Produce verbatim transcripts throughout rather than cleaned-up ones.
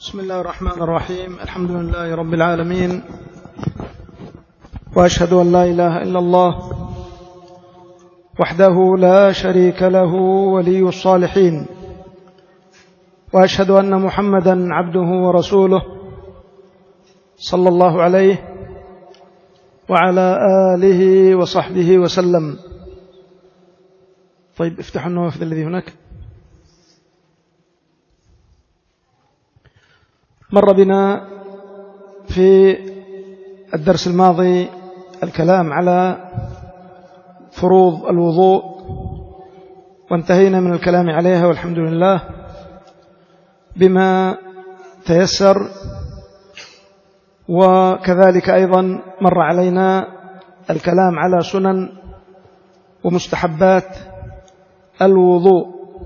بسم الله الرحمن الرحيم. الحمد لله رب العالمين، وأشهد أن لا إله إلا الله وحده لا شريك له ولي الصالحين، وأشهد أن محمدا عبده ورسوله صلى الله عليه وعلى آله وصحبه وسلم. طيب افتحوا النوافذ الذي هناك. مر بنا في الدرس الماضي الكلام على فروض الوضوء، وانتهينا من الكلام عليها والحمد لله بما تيسر، وكذلك أيضا مر علينا الكلام على سنن ومستحبات الوضوء،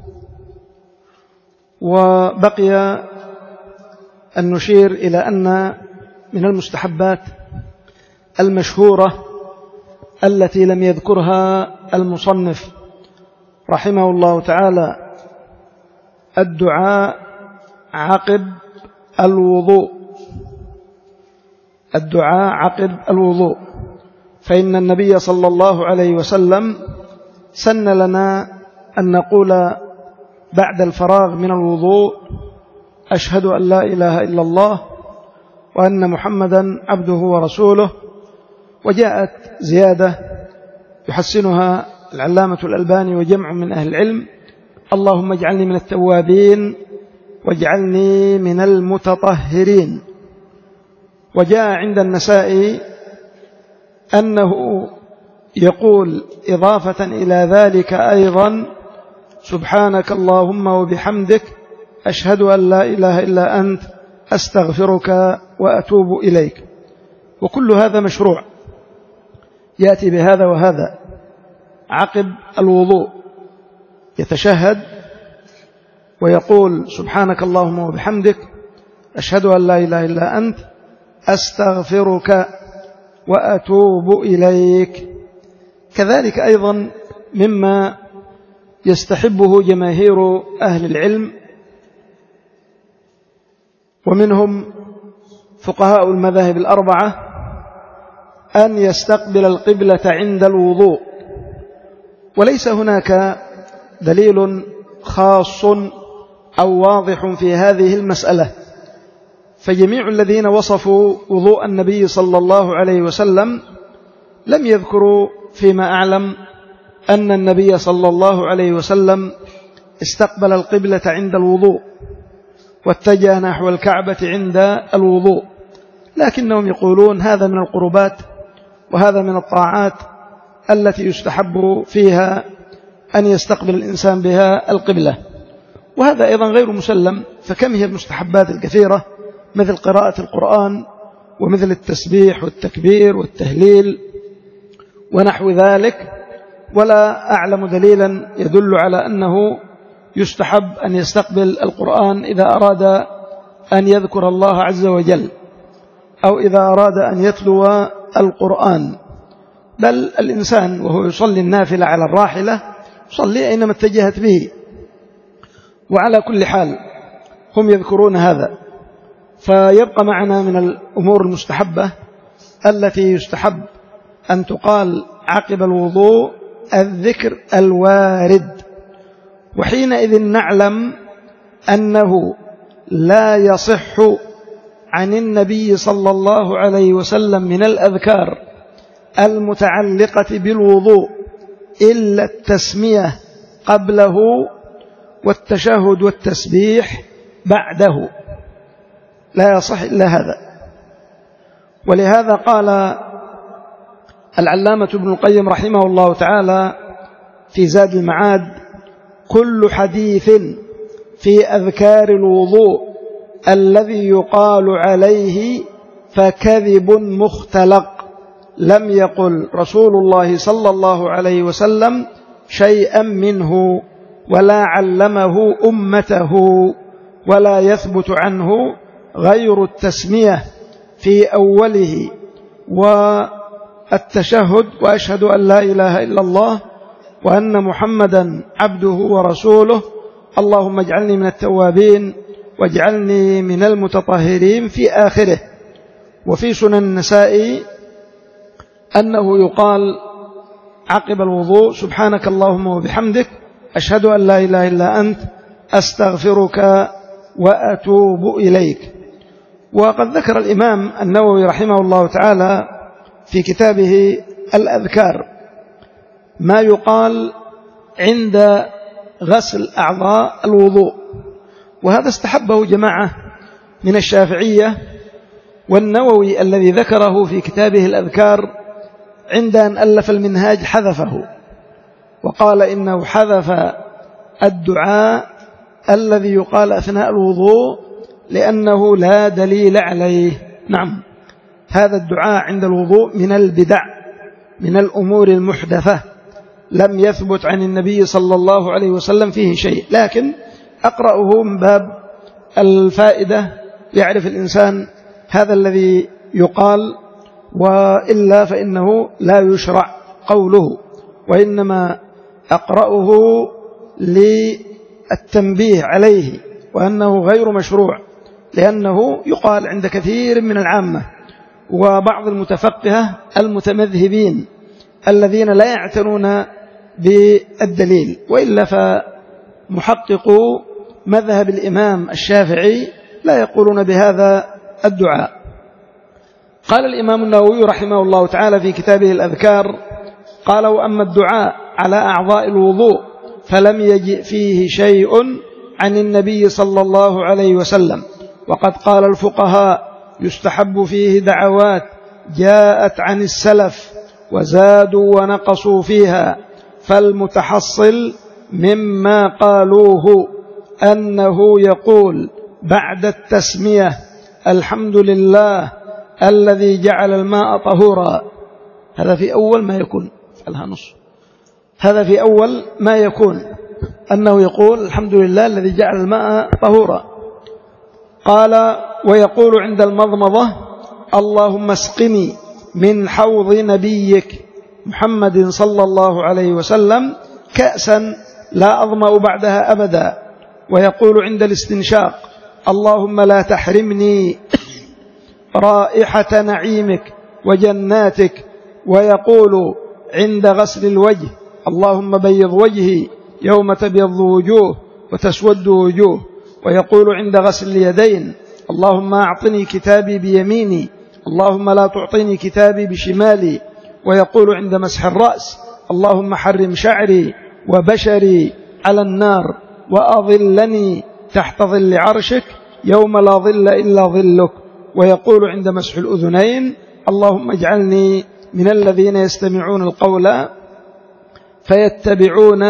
وبقي أن نشير إلى أن من المستحبات المشهورة التي لم يذكرها المصنف رحمه الله تعالى الدعاء عقب الوضوء. الدعاء عقب الوضوء، فإن النبي صلى الله عليه وسلم سن لنا أن نقول بعد الفراغ من الوضوء: أشهد أن لا إله إلا الله وأن محمدا عبده ورسوله. وجاءت زيادة يحسنها العلامة الألباني وجمع من أهل العلم: اللهم اجعلني من التوابين واجعلني من المتطهرين. وجاء عند النسائي أنه يقول إضافة إلى ذلك أيضا: سبحانك اللهم وبحمدك أشهد أن لا إله إلا أنت أستغفرك وأتوب إليك. وكل هذا مشروع، يأتي بهذا وهذا عقب الوضوء، يتشهد ويقول: سبحانك اللهم وبحمدك أشهد أن لا إله إلا أنت أستغفرك وأتوب إليك. كذلك أيضا مما يستحبه جماهير أهل العلم، ومنهم فقهاء المذاهب الأربعة، أن يستقبل القبلة عند الوضوء. وليس هناك دليل خاص أو واضح في هذه المسألة، فجميع الذين وصفوا وضوء النبي صلى الله عليه وسلم لم يذكروا فيما أعلم أن النبي صلى الله عليه وسلم استقبل القبلة عند الوضوء واتجه نحو الكعبة عند الوضوء، لكنهم يقولون هذا من القربات وهذا من الطاعات التي يستحب فيها أن يستقبل الإنسان بها القبلة. وهذا أيضا غير مسلم، فكم هي المستحبات الكثيرة مثل قراءة القرآن ومثل التسبيح والتكبير والتهليل ونحو ذلك، ولا أعلم دليلا يدل على أنه يستحب أن يستقبل القرآن إذا أراد أن يذكر الله عز وجل أو إذا أراد أن يتلو القرآن، بل الإنسان وهو يصلي النافلة على الراحلة يصلي أينما اتجهت به. وعلى كل حال هم يذكرون هذا، فيبقى معنا من الأمور المستحبة التي يستحب أن تقال عقب الوضوء الذكر الوارد. وحينئذ نعلم أنه لا يصح عن النبي صلى الله عليه وسلم من الأذكار المتعلقة بالوضوء إلا التسمية قبله والتشهد والتسبيح بعده، لا يصح إلا هذا. ولهذا قال العلامة ابن القيم رحمه الله تعالى في زاد المعاد: كل حديث في أذكار الوضوء الذي يقال عليه فكذب مختلق، لم يقل رسول الله صلى الله عليه وسلم شيئا منه ولا علمه أمته، ولا يثبت عنه غير التسمية في أوله والتشهد وأشهد أن لا إله إلا الله وأن محمدا عبده ورسوله، اللهم اجعلني من التوابين واجعلني من المتطهرين في آخره. وفي سنن النسائي أنه يقال عقب الوضوء سبحانك اللهم وبحمدك أشهد أن لا إله إلا أنت أستغفرك وأتوب إليك. وقد ذكر الإمام النووي رحمه الله تعالى في كتابه الأذكار ما يقال عند غسل أعضاء الوضوء، وهذا استحبه جماعة من الشافعية، والنووي الذي ذكره في كتابه الأذكار عند أن ألف المنهاج حذفه وقال إنه حذف الدعاء الذي يقال أثناء الوضوء لأنه لا دليل عليه. نعم، هذا الدعاء عند الوضوء من البدع، من الأمور المحدثة، لم يثبت عن النبي صلى الله عليه وسلم فيه شيء، لكن أقرأه من باب الفائدة يعرف الإنسان هذا الذي يقال، وإلا فإنه لا يشرع قوله، وإنما أقرأه للتنبيه عليه وأنه غير مشروع، لأنه يقال عند كثير من العامة وبعض المتفقهة المتمذهبين الذين لا يعتنون بالدليل، وإلا فمحققو مذهب الإمام الشافعي لا يقولون بهذا الدعاء. قال الإمام النووي رحمه الله تعالى في كتابه الأذكار قال: وأما الدعاء على أعضاء الوضوء فلم يجئ فيه شيء عن النبي صلى الله عليه وسلم، وقد قال الفقهاء يستحب فيه دعوات جاءت عن السلف وزادوا ونقصوا فيها، فالمتحصل مما قالوه أنه يقول بعد التسمية الحمد لله الذي جعل الماء طهورا. هذا في أول ما يكون، فعلها نص، هذا في أول ما يكون أنه يقول الحمد لله الذي جعل الماء طهورا. قال: ويقول عند المضمضة اللهم اسقني من حوض نبيك محمد صلى الله عليه وسلم كأسا لا أظمأ بعدها أبدا. ويقول عند الاستنشاق اللهم لا تحرمني رائحة نعيمك وجناتك. ويقول عند غسل الوجه اللهم بيض وجهي يوم تبيض وجوه وتسود وجوه. ويقول عند غسل اليدين اللهم أعطني كتابي بيميني اللهم لا تعطيني كتابي بشمالي. ويقول عند مسح الرأس اللهم حرم شعري وبشري على النار وأظلني تحت ظل عرشك يوم لا ظل إلا ظلك. ويقول عند مسح الأذنين اللهم اجعلني من الذين يستمعون القول فيتبعون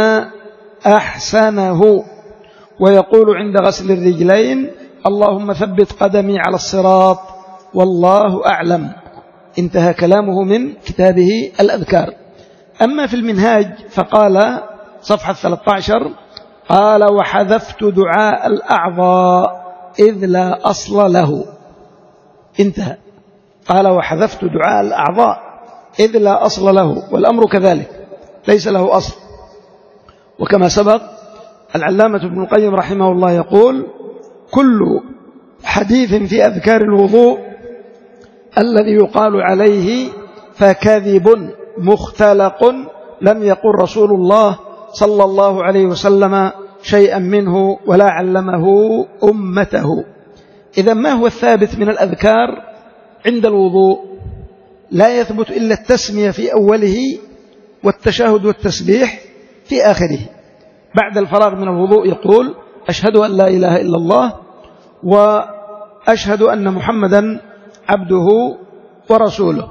أحسنه. ويقول عند غسل الرجلين اللهم ثبت قدمي على الصراط والله أعلم. انتهى كلامه من كتابه الأذكار. أما في المنهاج فقال صفحة ثلاثة عشر قال: وحذفت دعاء الأعضاء إذ لا أصل له. انتهى. قال: وحذفت دعاء الأعضاء إذ لا أصل له، والأمر كذلك ليس له أصل. وكما سبق العلامة ابن القيم رحمه الله يقول: كل حديث في أذكار الوضوء الذي يقال عليه فكذب مختلق، لم يقل رسول الله صلى الله عليه وسلم شيئا منه ولا علمه أمته. إذا ما هو الثابت من الأذكار عند الوضوء؟ لا يثبت إلا التسمية في أوله والتشهد والتسبيح في آخره. بعد الفراغ من الوضوء يقول: أشهد أن لا إله إلا الله وأشهد أن محمدا عبده ورسوله،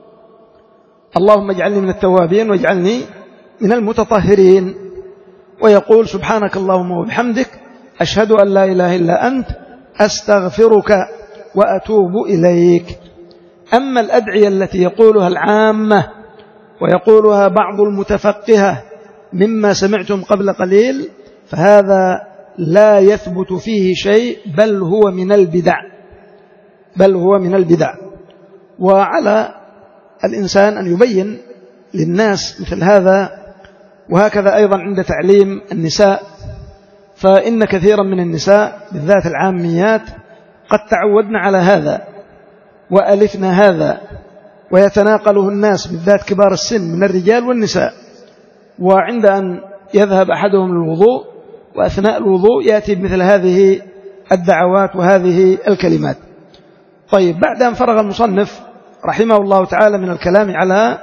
اللهم اجعلني من التوابين واجعلني من المتطهرين. ويقول: سبحانك اللهم وبحمدك أشهد أن لا إله إلا أنت أستغفرك وأتوب إليك. أما الأدعية التي يقولها العامة ويقولها بعض المتفقهة مما سمعتم قبل قليل فهذا لا يثبت فيه شيء، بل هو من البدع، بل هو من البدع. وعلى الإنسان أن يبين للناس مثل هذا. وهكذا أيضا عند تعليم النساء فإن كثيرا من النساء بالذات العاميات قد تعودنا على هذا وألفنا هذا، ويتناقله الناس بالذات كبار السن من الرجال والنساء، وعند أن يذهب أحدهم للوضوء وأثناء الوضوء يأتي بمثل هذه الدعوات وهذه الكلمات. طيب، بعد أن فرغ المصنف رحمه الله تعالى من الكلام على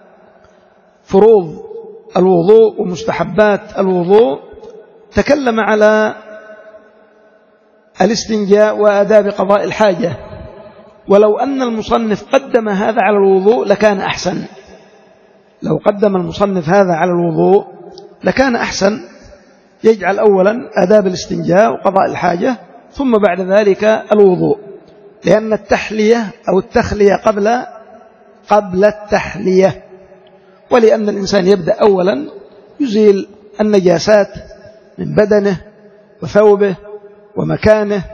فروض الوضوء ومستحبات الوضوء، تكلم على الاستنجاء وآداب قضاء الحاجة. ولو أن المصنف قدم هذا على الوضوء لكان أحسن، لو قدم المصنف هذا على الوضوء لكان أحسن، يجعل أولا آداب الاستنجاء وقضاء الحاجة ثم بعد ذلك الوضوء، لأن التحلية أو التخلية قبل قبل التحلية، ولأن الإنسان يبدأ أولا يزيل النجاسات من بدنه وثوبه ومكانه،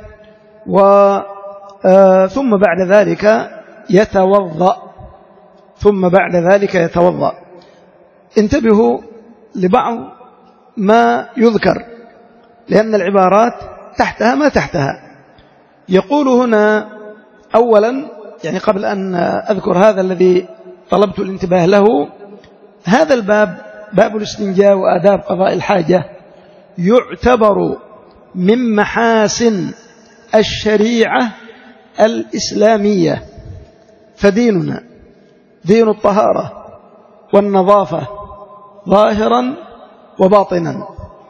وثم بعد ذلك يتوضأ ثم بعد ذلك يتوضأ. انتبهوا لبعض ما يذكر، لأن العبارات تحتها ما تحتها. يقول هنا أولا، يعني قبل أن أذكر هذا الذي طلبت الانتباه له، هذا الباب باب الاستنجاء وآداب قضاء الحاجة يعتبر من محاسن الشريعة الإسلامية، فديننا دين الطهارة والنظافة ظاهرا وباطنا.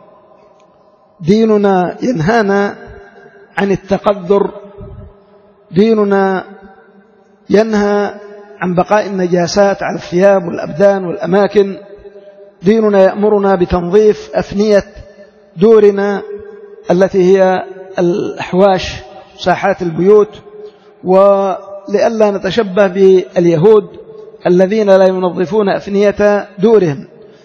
ديننا ينهانا عن التقذر، ديننا ينهى عن بقاء النجاسات على الثياب والأبدان والأماكن، ديننا يأمرنا بتنظيف أفنية دورنا التي هي الأحواش ساحات البيوت، ولئلا نتشبه باليهود الذين لا ينظفون أفنية دورهم.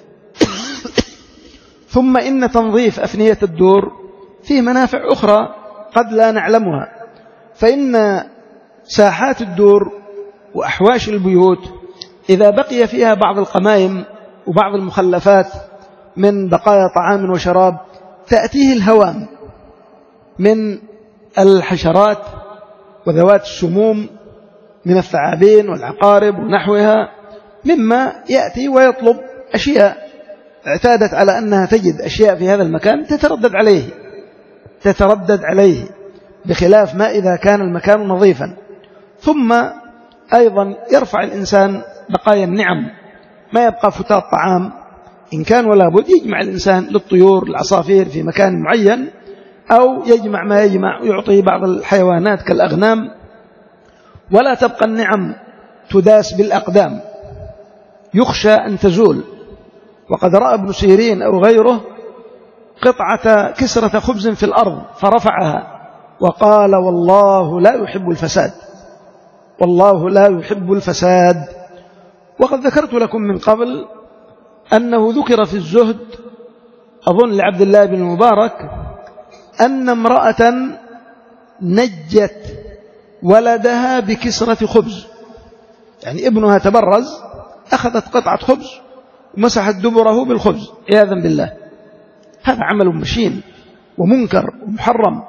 ثم إن تنظيف أفنية الدور فيه منافع أخرى قد لا نعلمها، فإن ساحات الدور وأحواش البيوت إذا بقي فيها بعض القمائم وبعض المخلفات من بقايا طعام وشراب تأتيه الهوام من الحشرات وذوات السموم من الثعابين والعقارب ونحوها، مما يأتي ويطلب أشياء اعتادت على أنها تجد أشياء في هذا المكان تتردد عليه تتردد عليه بخلاف ما إذا كان المكان نظيفا. ثم أيضا يرفع الإنسان بقايا النعم، ما يبقى فتات طعام إن كان ولا بد يجمع الإنسان للطيور العصافير في مكان معين، أو يجمع ما يجمع ويعطي بعض الحيوانات كالأغنام، ولا تبقى النعم تداس بالأقدام يخشى أن تزول. وقد رأى ابن سيرين أو غيره قطعة كسرة خبز في الأرض فرفعها وقال والله لا يحب الفساد، والله لا يحب الفساد. وقد ذكرت لكم من قبل أنه ذكر في الزهد أظن لعبد الله بن المبارك أن امرأة نجت ولدها بكسرة خبز، يعني ابنها تبرز أخذت قطعة خبز ومسحت دبره بالخبز عياذا بالله. هذا عمل مشين ومنكر ومحرم،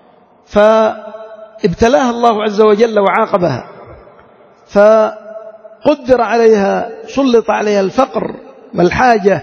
فابتلاها الله عز وجل وعاقبها، فقدر عليها سلط عليها الفقر والحاجة،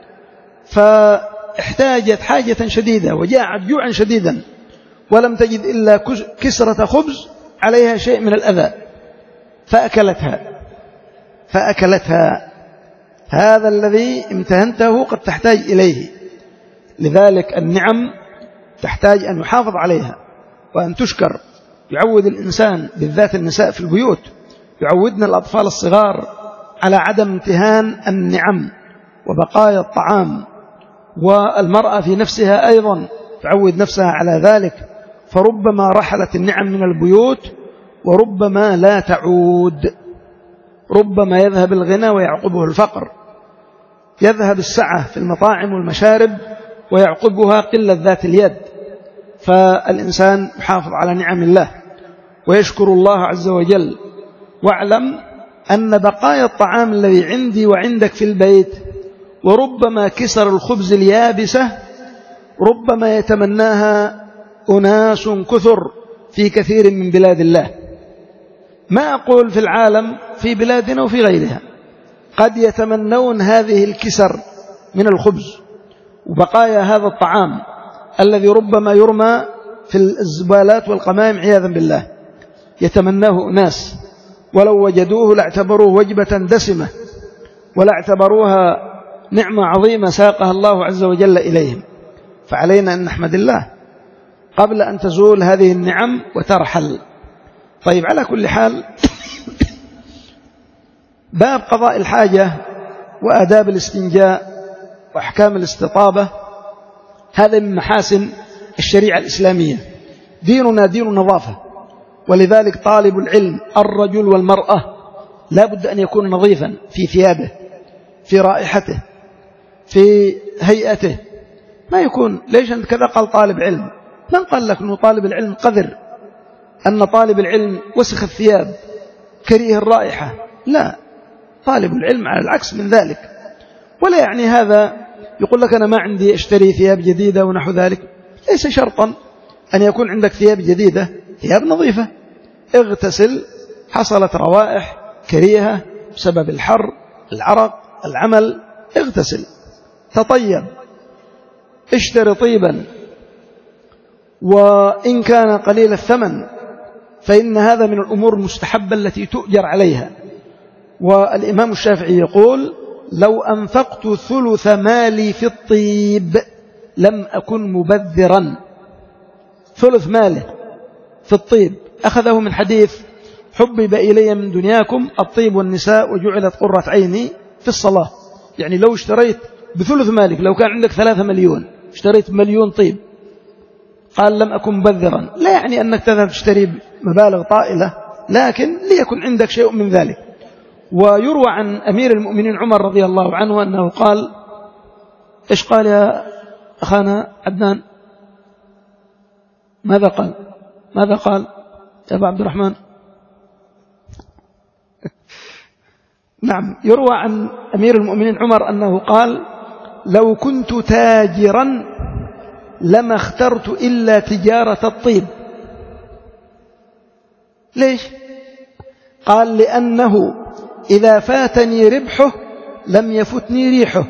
فاحتاجت حاجة شديدة وجاعت جوعا شديدا ولم تجد إلا كسرة خبز عليها شيء من الأذى فأكلتها فأكلتها هذا الذي امتهنته قد تحتاج إليه. لذلك النعم تحتاج أن يحافظ عليها وأن تشكر. يعود الإنسان بالذات النساء في البيوت، يعودنا الأطفال الصغار على عدم امتهان النعم وبقايا الطعام، والمرأة في نفسها أيضا تعود نفسها على ذلك، فربما رحلت النعم من البيوت وربما لا تعود. ربما يذهب الغنى ويعقبه الفقر، يذهب السعة في المطاعم والمشارب ويعقبها قلة ذات اليد. فالإنسان يحافظ على نعم الله ويشكر الله عز وجل. واعلم أن بقايا الطعام الذي عندي وعندك في البيت وربما كسر الخبز اليابسة ربما يتمناها أناس كثر في كثير من بلاد الله، ما أقول في العالم، في بلادنا وفي غيرها قد يتمنون هذه الكسر من الخبز وبقايا هذا الطعام الذي ربما يرمى في الزبالات والقمائم عياذا بالله، يتمناه أناس ولو وجدوه لاعتبروه وجبة دسمة ولاعتبروها نعمة عظيمة ساقها الله عز وجل إليهم. فعلينا أن نحمد الله قبل أن تزول هذه النعم وترحل. طيب، على كل حال، باب قضاء الحاجة وآداب الاستنجاء وأحكام الاستطابة هذا من محاسن الشريعة الإسلامية. ديننا دين نظافة، ولذلك طالب العلم الرجل والمرأة لا بد أن يكون نظيفا في ثيابه، في رائحته، في هيئته، ما يكون ليش أنت كذا قال طالب علم؟ من قال لك أنه طالب العلم قذر، أن طالب العلم وسخ الثياب كريه الرائحة؟ لا، طالب العلم على العكس من ذلك. ولا يعني هذا يقول لك أنا ما عندي اشتري ثياب جديدة ونحو ذلك، ليس شرطا أن يكون عندك ثياب جديدة، ثياب نظيفة، اغتسل، حصلت روائح كريهة بسبب الحر، العرق، العمل، اغتسل، تطيب، اشتري طيبا، وإن كان قليل الثمن فإن هذا من الأمور المستحبة التي تؤجر عليها. والإمام الشافعي يقول لو أنفقت ثلث مالي في الطيب لم أكن مبذرا. ثلث ماله في الطيب أخذه من حديث حبب إلي من دنياكم الطيب والنساء وجعلت قرة عيني في الصلاة. يعني لو اشتريت بثلث مالك، لو كان عندك ثلاثة مليون اشتريت مليون طيب، قال لم أكن مبذرا، لا يعني أنك تذهب تشتري مبالغ طائلة، لكن ليكن عندك شيء من ذلك. ويروى عن أمير المؤمنين عمر رضي الله عنه أنه قال، إيش قال يا أخانا عدنان؟ ماذا قال؟ ماذا قال يا أبا عبد الرحمن؟ نعم، يروى عن أمير المؤمنين عمر أنه قال لو كنت تاجرا لما اخترت إلا تجارة الطيب. ليش؟ قال لأنه إذا فاتني ربحه لم يفتني ريحه.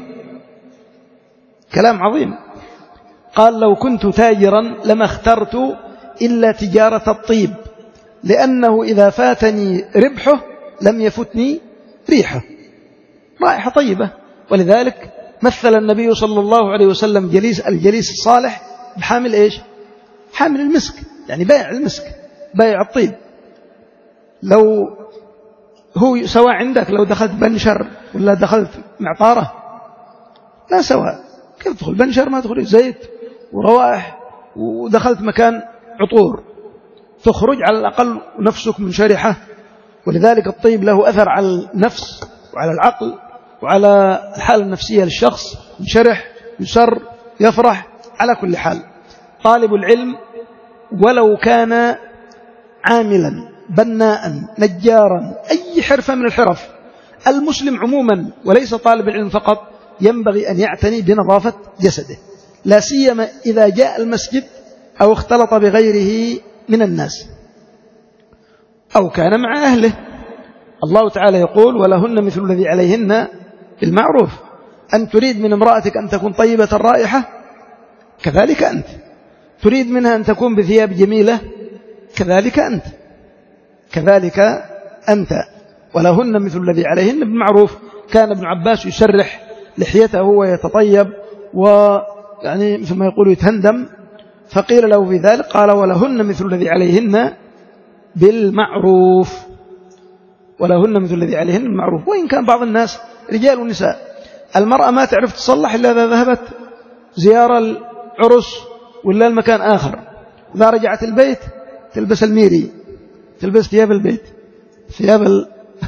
كلام عظيم. قال لو كنت تاجرا لما اخترت إلا تجارة الطيب، لأنه إذا فاتني ربحه لم يفتني ريحه، رائحة طيبة. ولذلك مثل النبي صلى الله عليه وسلم جليس الجليس الصالح بحامل إيش؟ حامل المسك، يعني بائع المسك، بائع الطيب. لو هو سواء عندك لو دخلت بنشر ولا دخلت معطارة لا سواء، كيف تدخل بنشر ما تدخل زيت وروائح، ودخلت مكان عطور تخرج على الأقل نفسك منشرحة. ولذلك الطيب له أثر على النفس وعلى العقل وعلى الحالة النفسية للشخص، ينشرح، يسر، يفرح. على كل حال، طالب العلم ولو كان عاملا بناء نجارا أي حرفة من الحرف، المسلم عموما وليس طالب العلم فقط ينبغي أن يعتني بنظافة جسده، لا سيما إذا جاء المسجد أو اختلط بغيره من الناس أو كان مع أهله. الله تعالى يقول ولهن مثل الذي عليهن بالمعروف. أن تريد من امرأتك أن تكون طيبة الرائحة، كذلك أنت تريد منها أن تكون بثياب جميلة، كذلك أنت كذلك أنت ولهن مثل الذي عليهن بالمعروف. كان ابن عباس يسرح لحيته ويتطيب ويعني مثل ما يقول يتهندم، فقيل له في ذلك قال ولهن مثل الذي عليهن بالمعروف، ولهن مثل الذي عليهن بالمعروف. وإن كان بعض الناس رجال ونساء، المرأة ما تعرف تصلح إلا إذا ذهبت زيارة العرس ولا المكان آخر، إذا رجعت البيت تلبس الميري، تلبس ثياب البيت، ثياب ال...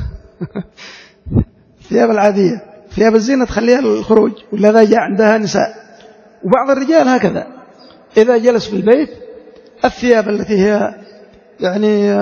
ثياب العادية، ثياب الزينة تخليها للخروج، ولا إذا جاء عندها نساء. وبعض الرجال هكذا إذا جلس في البيت الثياب التي هي يعني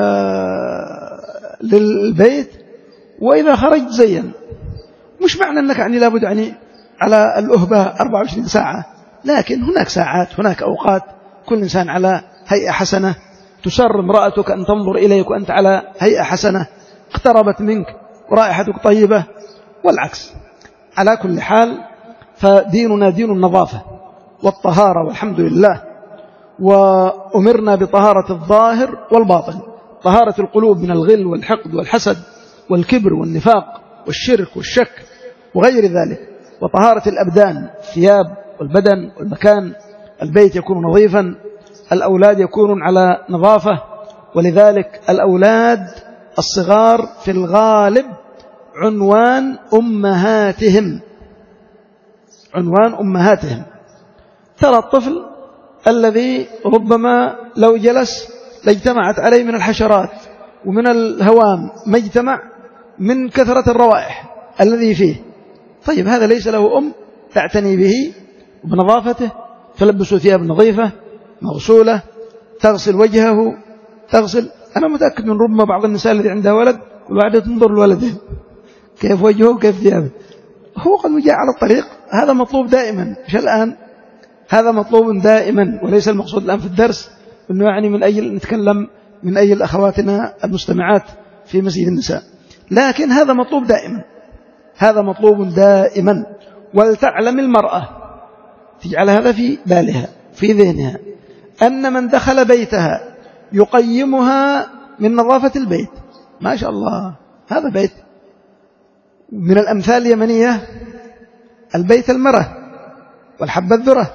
للبيت، وإذا خرج زين. مش معنى أنك يعني لابد يعني على الأهبة أربعة وعشرين ساعة لكن هناك ساعات، هناك أوقات كل إنسان على هيئة حسنة، تسر امرأتك أن تنظر إليك وأنت على هيئة حسنة، اقتربت منك ورائحتك طيبة، والعكس. على كل حال فديننا دين النظافة والطهارة والحمد لله، وأمرنا بطهارة الظاهر والباطن، طهارة القلوب من الغل والحقد والحسد والكبر والنفاق والشرك والشك وغير ذلك، وطهارة الأبدان، الثياب والبدن والمكان، البيت يكون نظيفا، الأولاد يكونون على نظافة. ولذلك الأولاد الصغار في الغالب عنوان أمهاتهم، عنوان أمهاتهم. ترى الطفل الذي ربما لو جلس لاجتمعت عليه من الحشرات ومن الهوام ما اجتمع من كثرة الروائح الذي فيه. طيب هذا ليس له أم تعتني به وبنظافته، تلبسه ثياب نظيفة مغسولة، تغسل وجهه، تغسل. أنا متأكد من ربما بعض النساء الذي عندها ولد وبعد تنظر لولده كيف وجهه وكيف ثيابه، هو قد جاء على الطريق. هذا مطلوب دائما، مش الآن، هذا مطلوب دائما، وليس المقصود الآن في الدرس أنه يعني من أجل نتكلم من أجل أخواتنا المستمعات في مسجد النساء، لكن هذا مطلوب دائما، هذا مطلوب دائما. ولتعلم المرأة، تجعل هذا في بالها في ذهنها، أن من دخل بيتها يقيمها من نظافة البيت. ما شاء الله هذا بيت من الأمثال اليمنية، البيت المرة والحبة الذرة،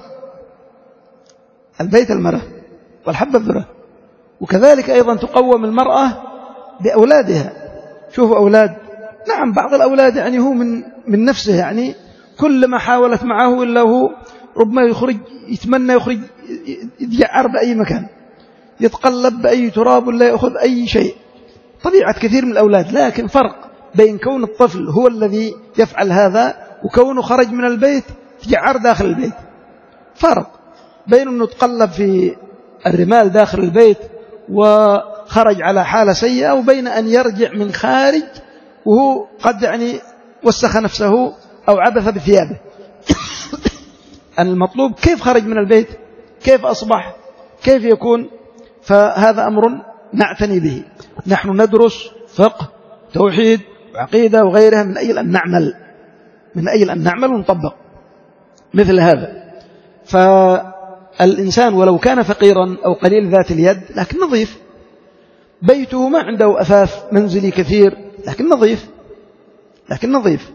البيت المرة والحبة الذرة. وكذلك أيضا تقوم المرأة بأولادها. شوفوا أولاد، نعم بعض الأولاد يعني هو من من نفسه، يعني كل ما حاولت معه إلا هو ربما يخرج، يتمنى يخرج يتجعر بأي مكان، يتقلب بأي تراب ولا يأخذ أي شيء، طبيعة كثير من الأولاد. لكن فرق بين كون الطفل هو الذي يفعل هذا وكونه خرج من البيت تجعر داخل البيت. فرق بين أنه تقلب في الرمال داخل البيت وخرج على حالة سيئة، وبين أن يرجع من خارج وهو قد يعني وسخ نفسه أو عبث بثيابه. المطلوب كيف خرج من البيت، كيف أصبح، كيف يكون. فهذا أمر نعتني به. نحن ندرس فقه توحيد وعقيدة وغيرها من أجل أن نعمل، من أجل أن نعمل ونطبق مثل هذا. فالإنسان ولو كان فقيرا أو قليل ذات اليد لكن نظيف، بيته ما عنده أثاث منزلي كثير لكن نظيف، لكن نظيف.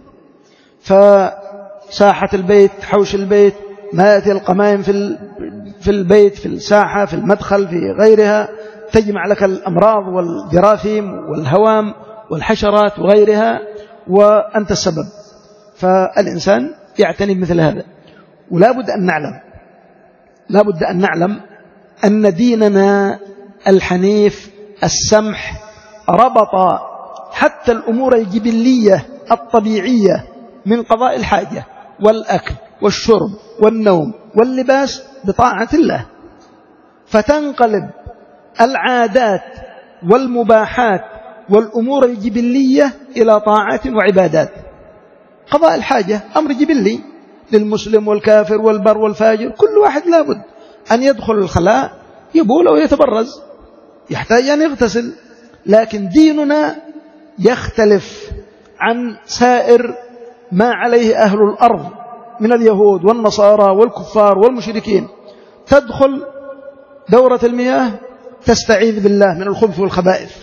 فساحة البيت، حوش البيت، ما يأتي القمائم في في البيت، في الساحة، في المدخل، في غيرها، تجمع لك الأمراض والجراثيم والهوام والحشرات وغيرها، وأنت السبب. فالإنسان يعتني بمثل هذا. ولا بد أن نعلم، لا بد أن نعلم أن ديننا الحنيف السمح ربط حتى الأمور الجبلية الطبيعية من قضاء الحاجة والأكل والشرب والنوم واللباس بطاعة الله، فتنقلب العادات والمباحات والأمور الجبلية إلى طاعات وعبادات. قضاء الحاجة أمر جبلي للمسلم والكافر والبر والفاجر، كل واحد لابد أن يدخل الخلاء يبول أو يتبرز، يحتاج أن يغتسل. لكن ديننا يختلف عن سائر ما عليه أهل الأرض من اليهود والنصارى والكفار والمشركين. تدخل دورة المياه تستعيذ بالله من الخبث والخبائث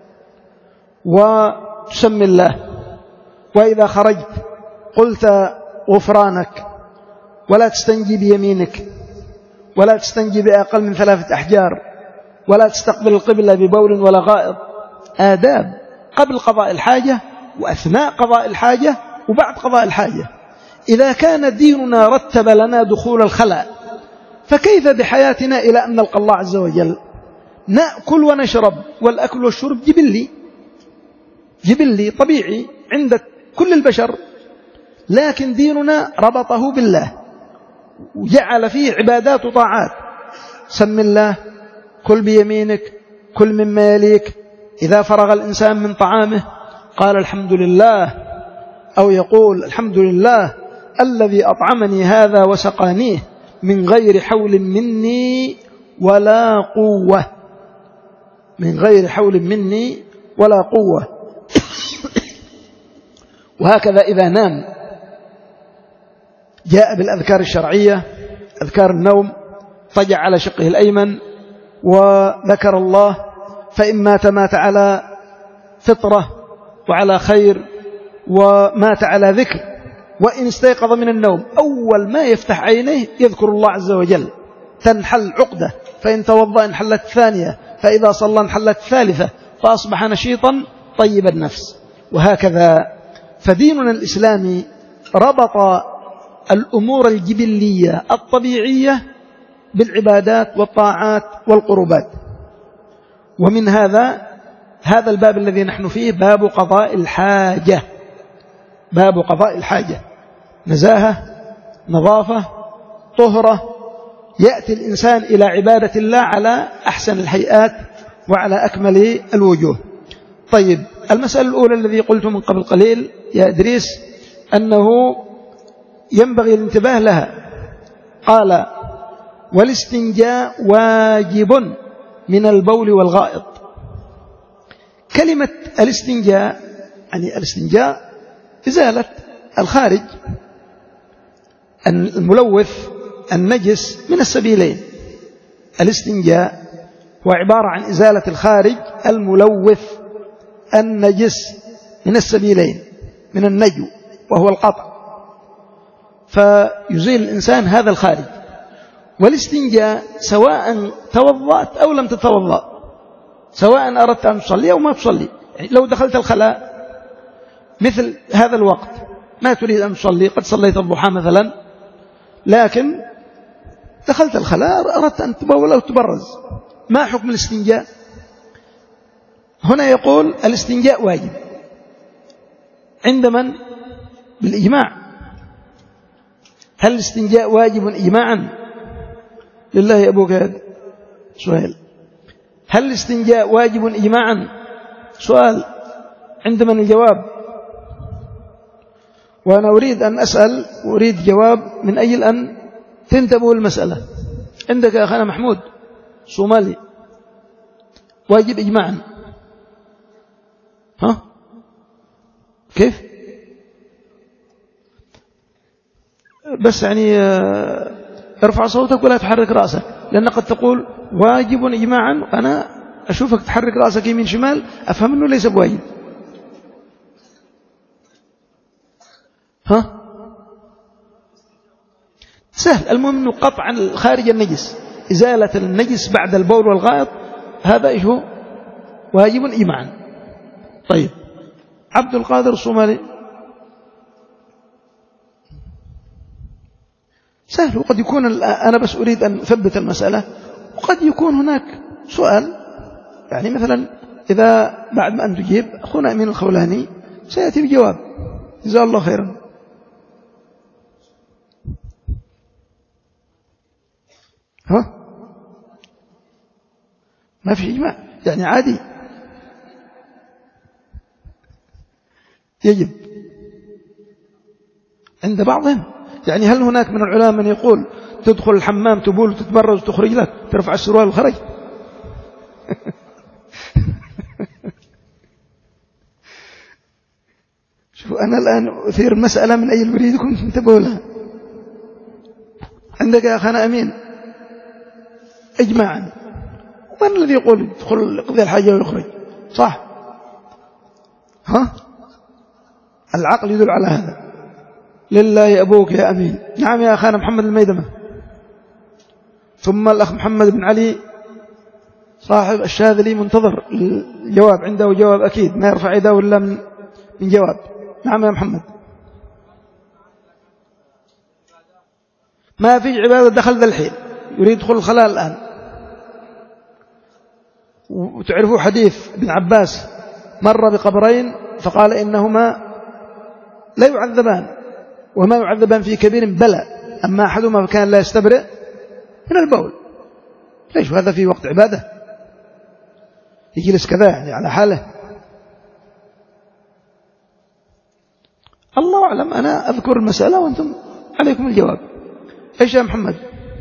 وتسمي الله، وإذا خرجت قلت غفرانك، ولا تستنجي بيمينك، ولا تستنجي بأقل من ثلاثة أحجار، ولا تستقبل القبلة ببول ولا غائط. آداب قبل قضاء الحاجة وأثناء قضاء الحاجة وبعد قضاء الحاجة. إذا كان ديننا رتب لنا دخول الخلاء، فكيف بحياتنا إلى أن نلقى الله عز وجل؟ نأكل ونشرب، والأكل والشرب جبلي، جبلي طبيعي عند كل البشر، لكن ديننا ربطه بالله وجعل فيه عبادات وطاعات. سم الله، كل بيمينك، كل مما يليك. إذا فرغ الإنسان من طعامه قال الحمد لله، أو يقول الحمد لله الذي أطعمني هذا وسقانيه، من غير حول مني ولا قوة، من غير حول مني ولا قوة. وهكذا إذا نام جاء بالأذكار الشرعية، أذكار النوم، فجع على شقه الأيمن وذكر الله، فإن مات مات على فطرة وعلى خير ومات على ذكر. وإن استيقظ من النوم أول ما يفتح عينيه يذكر الله عز وجل، تنحل عقدة، فإن توضأ انحلت الثانية، فإذا صلى انحلت الثالثة، فأصبح نشيطا طيب النفس. وهكذا فديننا الإسلامي ربط الأمور الجبلية الطبيعية بالعبادات والطاعات والقربات. ومن هذا هذا الباب الذي نحن فيه باب قضاء الحاجة، باب قضاء الحاجة، نزاهة، نظافة، طهرة، يأتي الإنسان إلى عبادة الله على أحسن الهيئات وعلى أكمل الوجوه. طيب، المسألة الأولى الذي قلت من قبل قليل يا إدريس أنه ينبغي الانتباه لها. قال والاستنجاء واجب من البول والغائط. كلمة الاستنجاء يعني الاستنجاء إزالة الخارج الملوث النجس من السبيلين. الاستنجاء هو عبارة عن إزالة الخارج الملوث النجس من السبيلين، من النجو وهو القطع، فيزيل الإنسان هذا الخارج. والاستنجاء سواء توضأت أو لم تتوضأ، سواء أردت أن تصلي أو ما تصلي. يعني لو دخلت الخلاء مثل هذا الوقت ما تريد أن تصلي، قد صليت الضحى مثلا، لكن دخلت الخلاء أردت أن تبول أو تبرز، ما حكم الاستنجاء؟ هنا يقول الاستنجاء واجب عند من؟ بالإجماع. هل الاستنجاء واجب إجماعا؟ لله يا أبو كاد سؤال، هل الاستنجاء واجب إجماعا؟ سؤال، عند من الجواب؟ وأنا أريد أن أسأل وأريد جواب من أجل أن تنتبهوا المسألة. عندك يا أخانا محمود صومالي، واجب إجماعا، ها كيف؟ بس يعني ارفع صوتك ولا تحرك رأسك، لأن قد تقول واجب إجماعا، أنا أشوفك تحرك رأسك يمين شمال أفهم أنه ليس بواجب. ها سهل، المهم أنه قطع الخارج النجس، إزالة النجس بعد البول والغائط، هذا إيش هو؟ واجب إجماعا. طيب، عبد القادر الصومالي سهل. وقد يكون أنا بس أريد أن أثبت المسألة، وقد يكون هناك سؤال، يعني مثلا إذا بعد ما أن تجيب أخونا أمين الخولاني سيأتي بجواب، جزاه الله خيرا. ها ما في إجماع، يعني عادي يجب عند بعضهم. يعني هل هناك من العلماء من يقول تدخل الحمام تبول وتتبرز وتخرج لك ترفع السروال وخرج؟ شوفوا، أنا الآن أثير مسألة من أي بريدكم تنتبهوا لها. عندك يا أخانا أمين إجماعا، من الذي يقول يدخل يقضي الحاجة ويخرج؟ صح؟ ها العقل يدل على هذا. لله أبوك يا أمين. نعم يا أخانا محمد الميدمة، ثم الأخ محمد بن علي صاحب الشاذلي منتظر الجواب، عنده جواب أكيد، ما يرفع يده إلا من من جواب. نعم يا محمد. ما في عبادة دخل ذا الحين يريد يدخل الخلاء الآن. وتعرفوا حديث ابن عباس مر بقبرين فقال إنهما لا يعذبان، وما يعذبان في كبير بلى، أما أحدهما فكان لا يستبرئ من البول. ليش؟ هذا في وقت عبادة يجلس كذا يعني على حاله؟ الله أعلم. أنا أذكر المسألة وأنتم عليكم الجواب. إيش يا محمد؟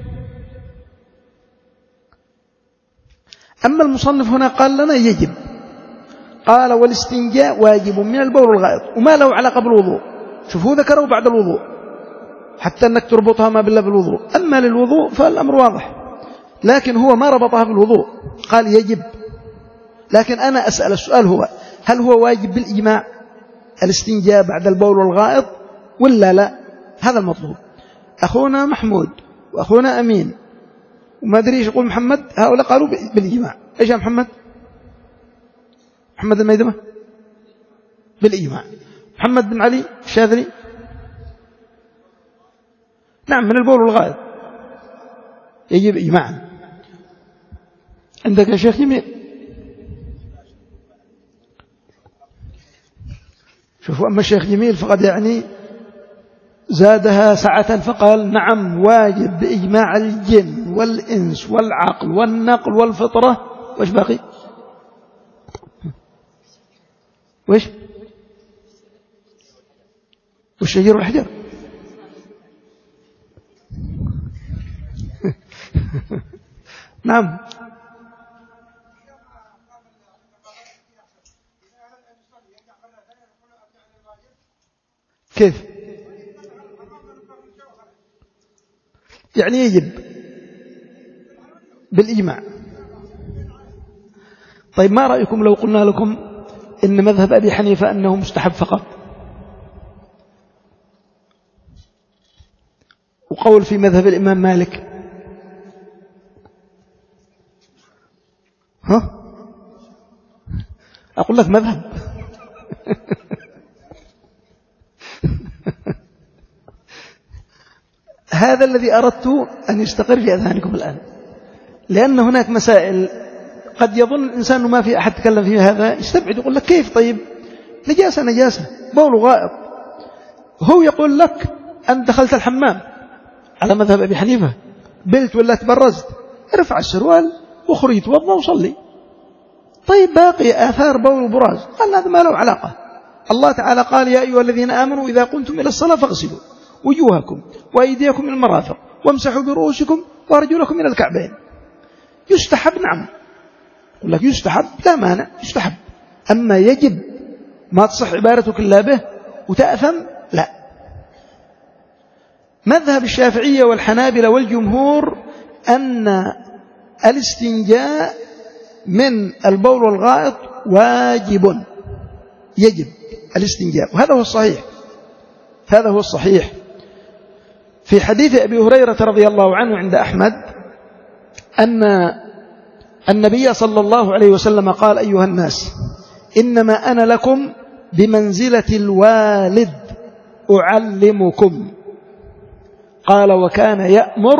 أما المصنف هنا قال لنا يجب، قال والاستنجاء واجب من البول والغائط وما له علاقة بالوضوء. شوفوا ذكره بعد الوضوء حتى أنك تربطها ما بالله بالوضوء. أما للوضوء فالأمر واضح، لكن هو ما ربطها بالوضوء، قال يجب. لكن أنا أسأل السؤال هو هل هو واجب بالإجماع الاستنجاء بعد البول والغائط ولا لا؟ هذا المطلوب. أخونا محمود وأخونا أمين وما أدري إيش يقول محمد، هؤلاء قالوا بالإجماع. إيش يا محمد؟ محمد الميدمة بالإجماع. محمد بن علي الشاذلي نعم من البول والغائط يجب إجماعا. عندك يا شيخ جميل؟ شوفوا أما الشيخ جميل فقد يعني زادها سعة فقال نعم واجب بإجماع الجن والإنس والعقل والنقل والفطرة. وإيش باقي؟ وإيش؟ والشجر والحجر. نعم كيف يعني يجب بالإجماع؟ طيب ما رأيكم لو قلنا لكم إن مذهب أبي حنيفة أنه مستحب فقط، وقول في مذهب الإمام مالك ها أقول لك مذهب هذا الذي أردت أن يستقر في أذهانكم الآن، لأن هناك مسائل قد يظن الإنسان ما في أحد تكلم فيه هذا، يستبعد يقول لك كيف طيب نجاسة نجاسة بول غائط. هو يقول لك أن دخلت الحمام على مذهب أبي حنيفة بلت ولا تبرزت، ارفع السروال وخرج توضأ وصلي. طيب باقي آثار بول وبراز، قال هذا ما له علاقة. الله تعالى قال يا أيها الذين آمنوا إذا قمتم إلى الصلاة فاغسلوا وجوهكم وأيديكم إلى المرافق وامسحوا برؤوسكم وأرجلكم إلى الكعبين. يستحب نعم، يقول لك يستحب لا مانع يستحب، أما يجب ما تصح عبارتك إلا به وتأثم لا. مذهب الشافعية والحنابلة والجمهور أن الاستنجاء من البول والغائط واجب، يجب الاستنجاء، وهذا هو الصحيح، هذا هو الصحيح. في حديث أبي هريرة رضي الله عنه عند أحمد أن النبي صلى الله عليه وسلم قال أيها الناس إنما أنا لكم بمنزلة الوالد أعلمكم. قال وكان يأمر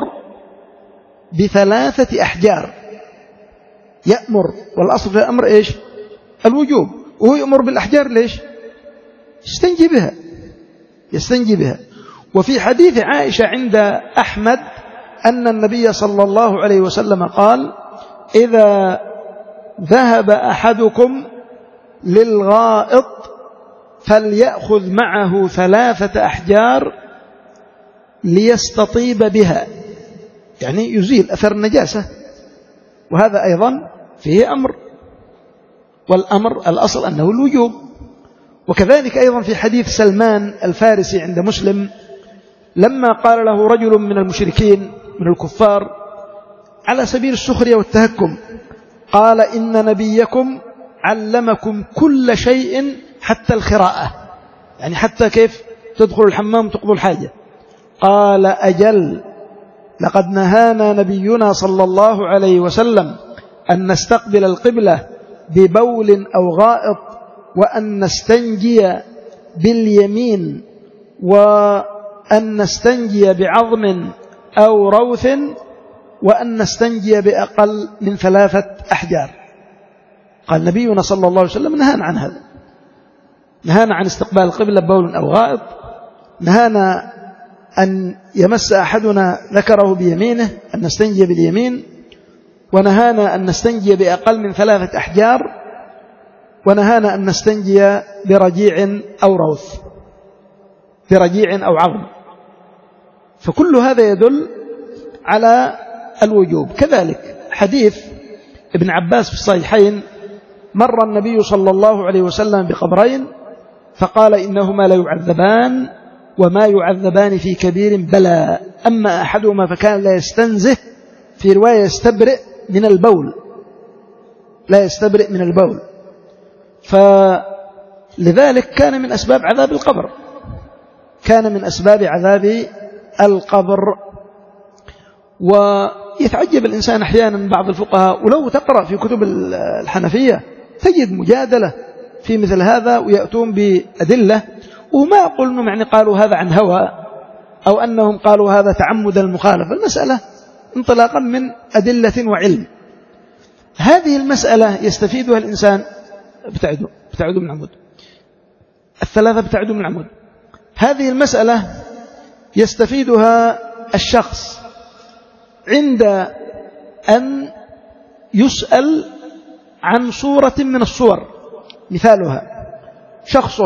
بثلاثة أحجار، يأمر والأصل في الأمر إيش؟ الوجوب، وهو يأمر بالأحجار ليش؟ يستنجي بها، يستنجي بها. وفي حديث عائشة عند أحمد أن النبي صلى الله عليه وسلم قال إذا ذهب أحدكم للغائط فليأخذ معه ثلاثة أحجار ليستطيب بها، يعني يزيل أثر النجاسة، وهذا أيضا فيه أمر، والأمر الأصل أنه الوجوب. وكذلك أيضا في حديث سلمان الفارسي عند مسلم لما قال له رجل من المشركين من الكفار على سبيل السخرية والتهكم قال إن نبيكم علمكم كل شيء حتى الخراءة، يعني حتى كيف تدخل الحمام تقضوا الحاجة. قال أجل لقد نهانا نبينا صلى الله عليه وسلم أن نستقبل القبلة ببول أو غائط، وأن نستنجي باليمين، وأن نستنجي بعظم أو روث، وأن نستنجي بأقل من ثلاثة أحجار. قال نبينا صلى الله عليه وسلم نهانا عن هذا، نهانا عن استقبال القبلة ببول أو غائط، نهانا أن يمس أحدنا ذكره بيمينه، أن نستنجي باليمين، ونهانا أن نستنجي بأقل من ثلاثة أحجار، ونهانا أن نستنجي برجيع أو روث، برجيع أو عظم. فكل هذا يدل على الوجوب. كذلك حديث ابن عباس في الصحيحين مر النبي صلى الله عليه وسلم بقبرين فقال إنهما لا يعذبان وما يعذبان في كبير بلى، أما أحدهما فكان لا يستنزه، في رواية يستبرئ من البول، لا يستبرئ من البول، فلذلك كان من أسباب عذاب القبر، كان من أسباب عذاب القبر. ويتعجب الإنسان أحيانا بعض الفقهاء، ولو تقرأ في كتب الحنفية تجد مجادلة في مثل هذا ويأتون بأدلة، وما أقول أنهم يعني قالوا هذا عن هوى أو أنهم قالوا هذا تعمد المخالفة، المسألة انطلاقا من أدلة وعلم. هذه المسألة يستفيدها الإنسان، ابتعدوا ابتعدوا من العمود، الثلاثة ابتعدوا من العمود. هذه المسألة يستفيدها الشخص عند أن يسأل عن صورة من الصور. مثالها شخص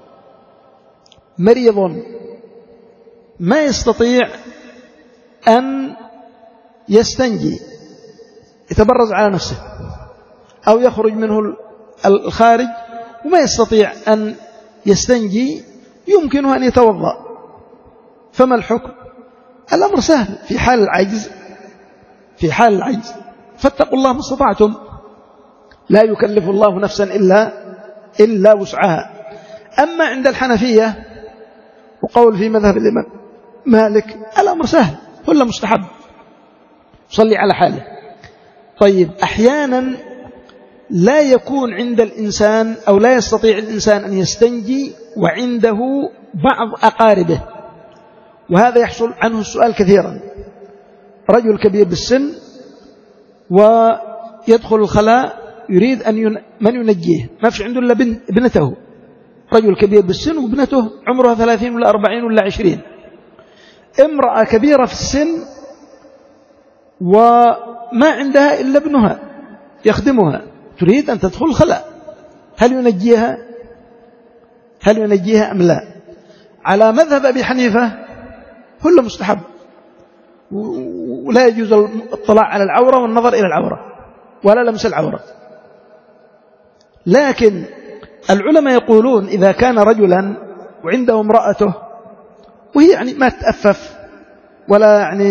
مريض ما يستطيع أن يستنجي، يتبرز على نفسه أو يخرج منه الخارج وما يستطيع أن يستنجي، يمكنه أن يتوضأ، فما الحكم؟ الأمر سهل في حال العجز، في حال العجز فاتقوا الله ما استطعتم، لا يكلف الله نفسا إلا إلا وسعها. أما عند الحنفية وقول في مذهب الإمام مالك الأمر سهل، كله مستحب، صلي على حاله. طيب أحيانا لا يكون عند الإنسان أو لا يستطيع الإنسان أن يستنجي وعنده بعض أقاربه، وهذا يحصل عنه السؤال كثيرا. رجل كبير بالسن ويدخل الخلاء يريد أن ين... من ينجيه، ما فيش عنده إلا بن... ابنته، رجل كبير بالسن وابنته عمرها ثلاثين ولا أربعين ولا عشرين، امرأة كبيرة في السن وما عندها إلا ابنها يخدمها، تريد أن تدخل الخلاء، هل ينجيها؟ هل ينجيها أم لا؟ على مذهب أبي حنيفة كله مستحب، ولا يجوز الاطلاع على العورة والنظر إلى العورة ولا لمس العورة. لكن العلماء يقولون إذا كان رجلا وعنده امرأته وهي يعني ما تتأفف ولا يعني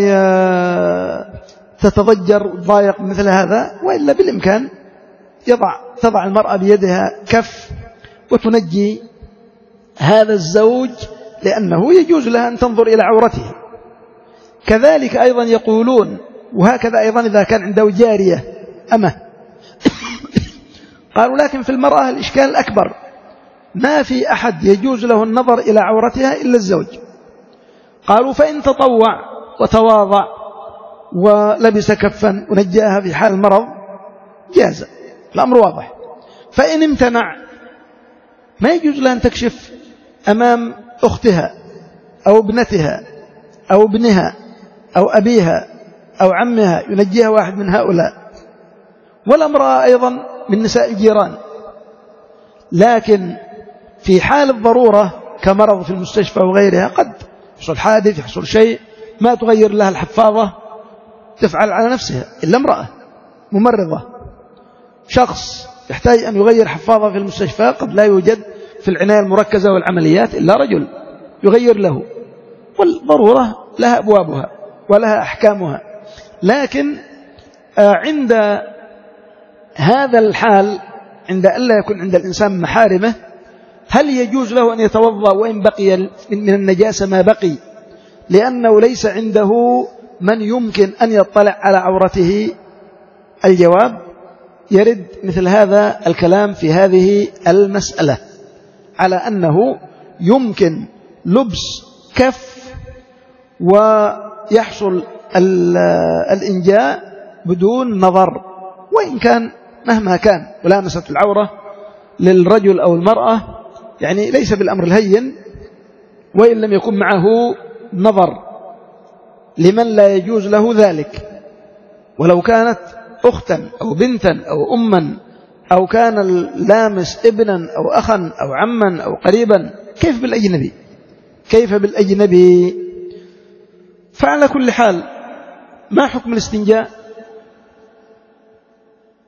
تتضجر وتضايق مثل هذا، وإلا بالإمكان يضع تضع المرأة بيدها كف وتنجي هذا الزوج، لأنه يجوز لها أن تنظر إلى عورته. كذلك أيضا يقولون، وهكذا أيضا إذا كان عنده جارية أمه قالوا لكن في المرأة الإشكال الأكبر، ما في أحد يجوز له النظر إلى عورتها إلا الزوج. قالوا فإن تطوع وتواضع ولبس كفا ونجاها في حال المرض جاز، الأمر واضح. فإن امتنع ما يجوز لها أن تكشف أمام أختها أو ابنتها أو ابنها أو أبيها أو عمها، ينجيها واحد من هؤلاء، ولا امرأة أيضا من نساء الجيران. لكن في حال الضرورة كمرض في المستشفى وغيرها، قد يحصل حادث، يحصل شيء ما تغير لها الحفاظة، تفعل على نفسها، إلا امرأة ممرضة. شخص يحتاج أن يغير حفاظة في المستشفى، قد لا يوجد في العناية المركزة والعمليات إلا رجل يغير له، والضرورة لها أبوابها ولها أحكامها. لكن عند هذا الحال، عند أن لا يكون عند الإنسان محارمه، هل يجوز له أن يتوضأ وإن بقي من النجاسة ما بقي، لأنه ليس عنده من يمكن أن يطلع على عورته؟ الجواب يرد مثل هذا الكلام في هذه المسألة على أنه يمكن لبس كف ويحصل الإنجاء بدون نظر، وإن كان مهما كان ملامسة العورة للرجل أو المرأة يعني ليس بالأمر الهين، وإن لم يكن معه نظر لمن لا يجوز له ذلك. ولو كانت أختا أو بنتا أو أما أو كان اللامس ابنا أو أخا أو عما أو قريبا، كيف بالأجنبي؟ كيف بالأجنبي؟ فعلى كل حال ما حكم الاستنجاء؟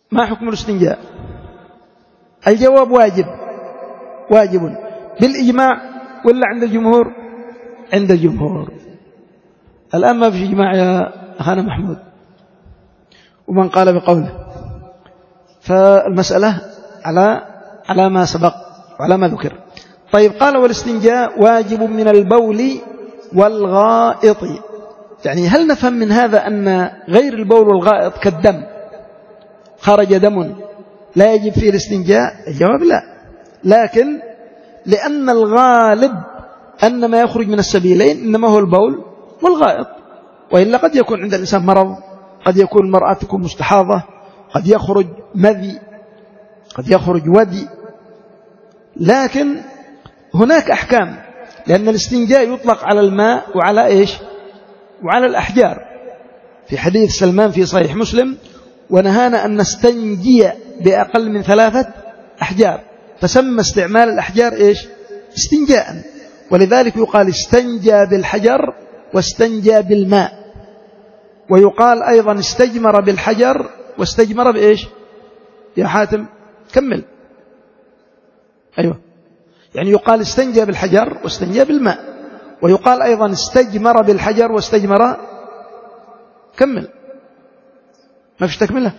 ما حكم الاستنجاء؟ الجواب واجب، واجب بالإجماع ولا عند الجمهور؟ عند الجمهور. الآن ما في إجماع يا أخانا محمود، ومن قال بقوله، فالمسألة على على ما سبق وعلى ما ذكر. طيب قال والاستنجاء واجب من البول والغائط. يعني هل نفهم من هذا أن غير البول والغائط كالدم خرج دم لا يجب فيه الاستنجاء؟ الجواب لا، لكن لأن الغالب أن ما يخرج من السبيلين إنما هو البول والغائط، وإلا قد يكون عند الإنسان مرض، قد يكون المرأة تكون مستحاضة، قد يخرج مذي، قد يخرج ودي. لكن هناك أحكام، لأن الاستنجاء يطلق على الماء وعلى إيش؟ وعلى الأحجار. في حديث سلمان في صحيح مسلم: ونهانا أن نستنجي بأقل من ثلاثة أحجار، فسمى استعمال الأحجار إيش؟ استنجاء. ولذلك يقال استنجى بالحجر واستنجى بالماء، ويقال أيضا استجمر بالحجر واستجمر بإيش يا حاتم؟ كمل. أيوة، يعني يقال استنجى بالحجر واستنجى بالماء، ويقال أيضا استجمر بالحجر واستجمر. كمل، ما فيش تكملة.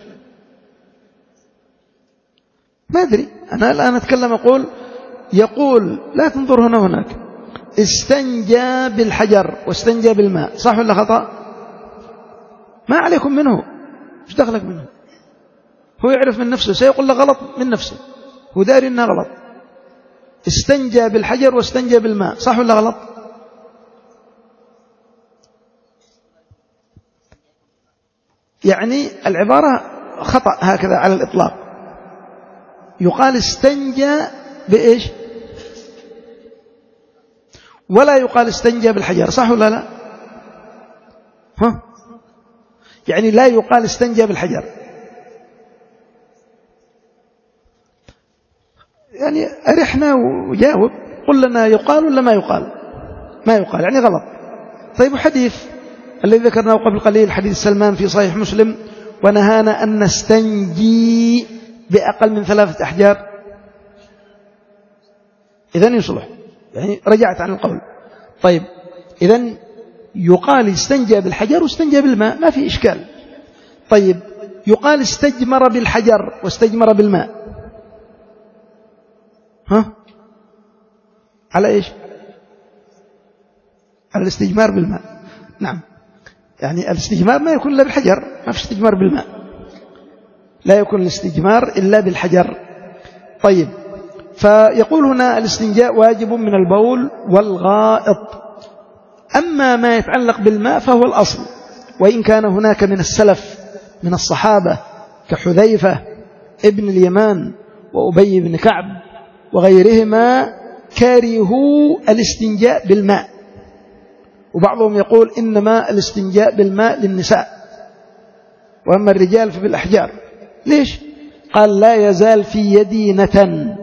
ما أدري، أنا الآن أتكلم أقول يقول لا تنظر هنا هناك، استنجى بالحجر واستنجى بالماء، صح ولا خطأ؟ ما عليكم منه، ايش دخلك منه؟ هو يعرف من نفسه، سيقول لك غلط من نفسه، هو داري انها غلط. استنجى بالحجر واستنجى بالماء، صح ولا غلط؟ يعني العبارة خطأ هكذا على الإطلاق. يقال استنجى بإيش؟ ولا يقال استنجى بالحجر، صح ولا لا؟ ها؟ يعني لا يقال استنجى بالحجر. يعني أرحنا وجاوب، قل لنا يقال ولا ما يقال؟ ما يقال، يعني غلط. طيب حديث الذي ذكرناه قبل قليل، حديث سلمان في صحيح مسلم: ونهانا أن نستنجي بأقل من ثلاثة أحجار. إذن يصلح، يعني رجعت عن القول. طيب إذن يقال استنجى بالحجر واستنجى بالماء، ما في إشكال. طيب يقال استجمر بالحجر واستجمر بالماء، ها؟ على إيش؟ على الاستجمار بالماء. نعم، يعني الاستجمار ما يكون إلا بالحجر، ما في استجمار بالماء، لا يكون الاستجمار إلا بالحجر. طيب، فيقول هنا الاستنجاء واجب من البول والغائط. أما ما يتعلق بالماء فهو الأصل، وإن كان هناك من السلف من الصحابة كحذيفة ابن اليمان وأبي بن كعب وغيرهما كارهوا الاستنجاء بالماء، وبعضهم يقول إنما الاستنجاء بالماء للنساء، وأما الرجال فبالأحجار. ليش؟ قال لا يزال في يدي نتن.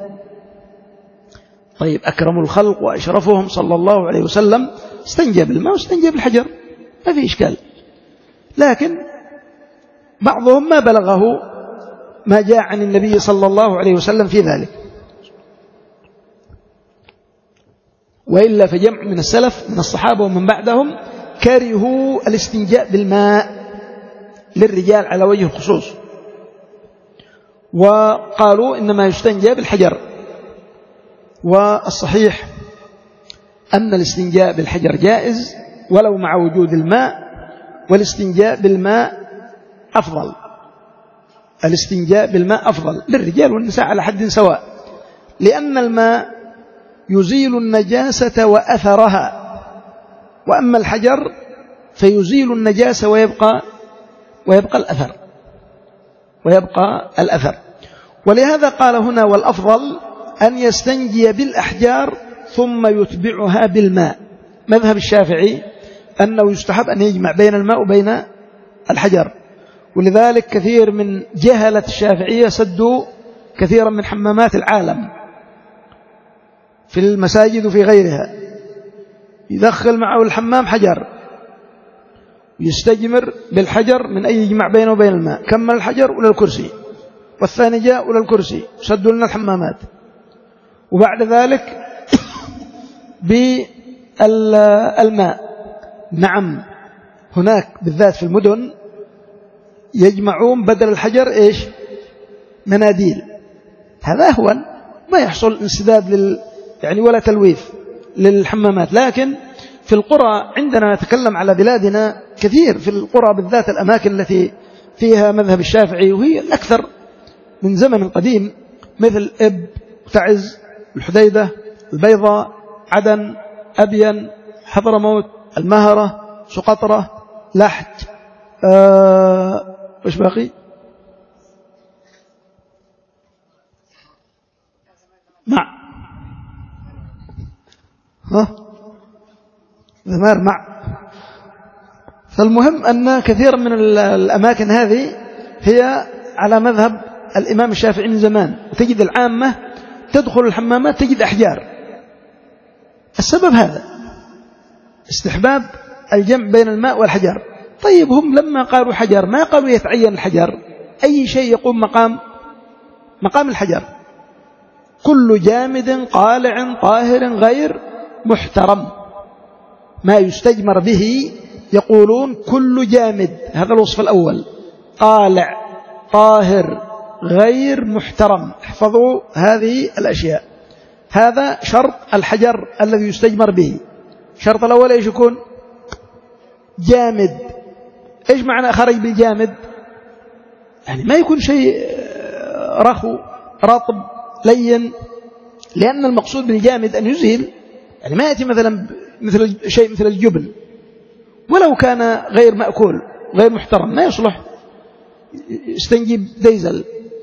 طيب أكرم الخلق وأشرفهم صلى الله عليه وسلم استنجى بالماء واستنجى بالحجر، ما في إشكال. لكن بعضهم ما بلغه ما جاء عن النبي صلى الله عليه وسلم في ذلك، وإلا فجمع من السلف من الصحابة ومن بعدهم كرهوا الاستنجاء بالماء للرجال على وجه الخصوص، وقالوا إنما يستنجى بالحجر. والصحيح أن الاستنجاء بالحجر جائز ولو مع وجود الماء، والاستنجاء بالماء أفضل. الاستنجاء بالماء أفضل للرجال والنساء على حد سواء، لأن الماء يزيل النجاسة وأثرها، وأما الحجر فيزيل النجاسة ويبقى ويبقى الأثر ويبقى الأثر. ولهذا قال هنا والأفضل أن يستنجي بالأحجار ثم يتبعها بالماء. مذهب الشافعي أنه يستحب أن يجمع بين الماء وبين الحجر، ولذلك كثير من جهلة الشافعية سدوا كثيرا من حمامات العالم في المساجد وفي غيرها، يدخل معه الحمام حجر، يستجمر بالحجر من أي يجمع بينه وبين الماء، كمل الحجر ولا الكرسي، والثاني جاء إلى الكرسي سدوا لنا الحمامات. وبعد ذلك بالماء. نعم هناك بالذات في المدن يجمعون بدل الحجر إيش؟ مناديل. هذا أهون، ما يحصل انسداد لل يعني ولا تلويث للحمامات. لكن في القرى عندنا نتكلم على بلادنا كثير، في القرى بالذات الأماكن التي فيها مذهب الشافعي وهي الأكثر من زمن قديم، مثل إب، تعز، الحديدة، البيضاء، عدن، أبين، حضرموت، المهرة، سقطرة، لحج، آه... وش باقي؟ مع ها ذمار مع. فالمهم أن كثير من الأماكن هذه هي على مذهب الإمام الشافعي من زمان، وتجد العامة تدخل الحمامات تجد أحجار. السبب هذا استحباب الجمع بين الماء والحجر. طيب هم لما قالوا حجر ما قالوا يتعين الحجر، أي شيء يقوم مقام مقام الحجر. كل جامد قالع طاهر غير محترم، ما يستجمر به يقولون كل جامد، هذا الوصف الأول، قالع طاهر غير محترم. احفظوا هذه الأشياء، هذا شرط الحجر الذي يستجمر به. شرط الأول إيش يكون؟ جامد. إيش معنى خرج بالجامد؟ يعني ما يكون شيء رخو رطب لين، لأن المقصود بالجامد أن يزيل، يعني ما يأتي مثلا مثل شيء مثل الجبن، ولو كان غير مأكول غير محترم ما يصلح، يستنجيب ديزل.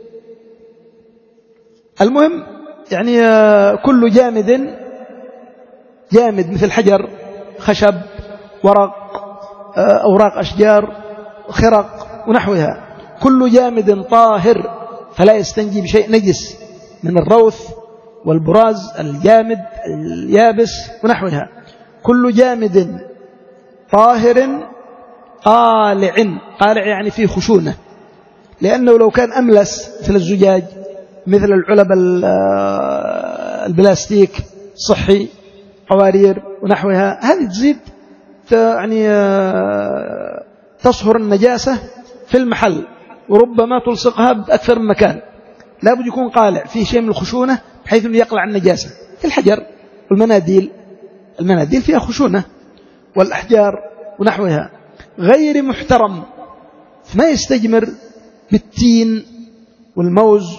المهم يعني كل جامد، جامد مثل حجر، خشب، ورق، أوراق أشجار، خرق ونحوها، كل جامد طاهر فلا يستنجي بشيء نجس من الروث والبراز الجامد اليابس ونحوها. كل جامد طاهر قالع، قالع يعني فيه خشونة، لأنه لو كان أملس مثل الزجاج، مثل العلب البلاستيك صحي، قوارير ونحوها، هذه تزيد يعني تصهر النجاسة في المحل، وربما تلصقها بأكثر من مكان. لا بد يكون قالع فيه شيء من الخشونة بحيث أنه يقلع النجاسة. الحجر والمناديل، المناديل فيها خشونة، والأحجار ونحوها. غير محترم، ما يستجمر بالتين والموز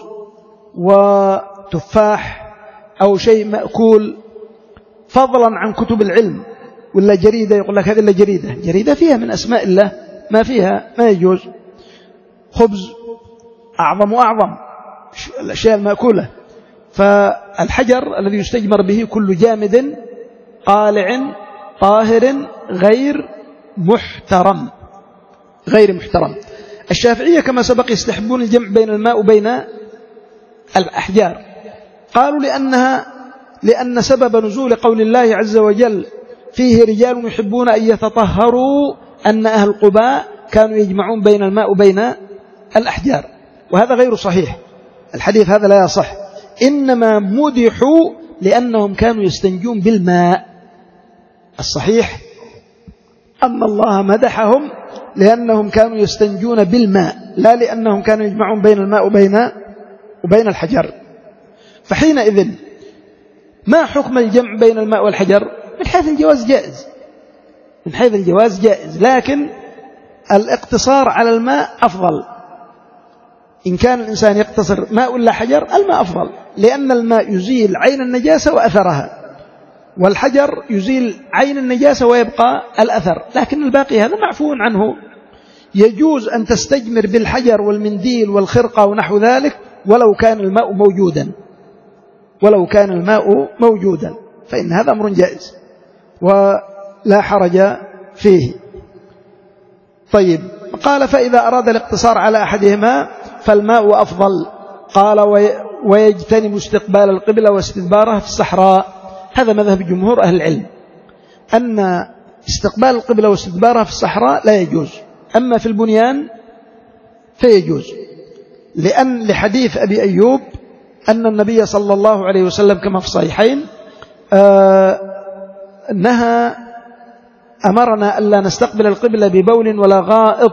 وتفاح أو شيء مأكول، فضلا عن كتب العلم. ولا جريدة، يقول لك هذه إلا جريدة، جريدة فيها من أسماء الله ما فيها، ما يجوز. خبز أعظم وأعظم الأشياء المأكولة. فالحجر الذي يستجمر به كل جامد قالع طاهر غير محترم، غير محترم. الشافعية كما سبق يستحبون الجمع بين الماء وبين الأحجار. قالوا لأنها لأن سبب نزول قول الله عز وجل فيه رجال يحبون أن يتطهروا أن أهل قباء كانوا يجمعون بين الماء وبين الأحجار، وهذا غير صحيح، الحديث هذا لا يصح. إنما مدحوا لأنهم كانوا يستنجون بالماء. الصحيح أن الله مدحهم لأنهم كانوا يستنجون بالماء، لا لأنهم كانوا يجمعون بين الماء وبين وبين الحجر. فحينئذ ما حكم الجمع بين الماء والحجر؟ من حيث الجواز جائز، من حيث الجواز جائز، لكن الاقتصار على الماء أفضل. إن كان الإنسان يقتصر ماء ولا حجر، الماء أفضل، لأن الماء يزيل عين النجاسة وأثرها، والحجر يزيل عين النجاسة ويبقى الأثر، لكن الباقي هذا معفو عنه. يجوز أن تستجمر بالحجر والمنديل والخرقة ونحو ذلك ولو كان الماء موجودا، ولو كان الماء موجودا فإن هذا أمر جائز ولا حرج فيه. طيب، قال فإذا أراد الاقتصار على أحدهما فالماء أفضل. قال ويجتنب استقبال القبلة واستدبارها في الصحراء. هذا مذهب جمهور أهل العلم، أن استقبال القبلة واستدبارها في الصحراء لا يجوز، أما في البنيان فيجوز، لأن لحديث أبي أيوب أن النبي صلى الله عليه وسلم كما في الصحيحين آه نهى أمرنا ألا نستقبل القبلة ببول ولا غائط.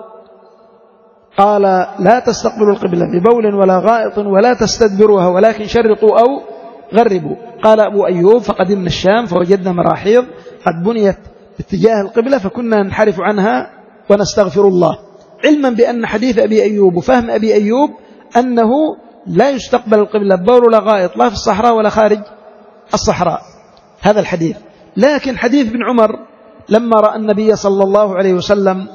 قال لا تستقبلوا القبلة ببول ولا غائط ولا تستدبروها ولكن شرقوا أو غربوا. قال أبو أيوب فقدمنا الشام فوجدنا مراحيض قد بنيت باتجاه القبلة فكنا ننحرف عنها ونستغفر الله، علما بأن حديث أبي أيوب وفهم أبي أيوب أنه لا يستقبل القبلة ببول ولا غائط لا في الصحراء ولا خارج الصحراء، هذا الحديث. لكن حديث ابن عمر لما رأى النبي صلى الله عليه وسلم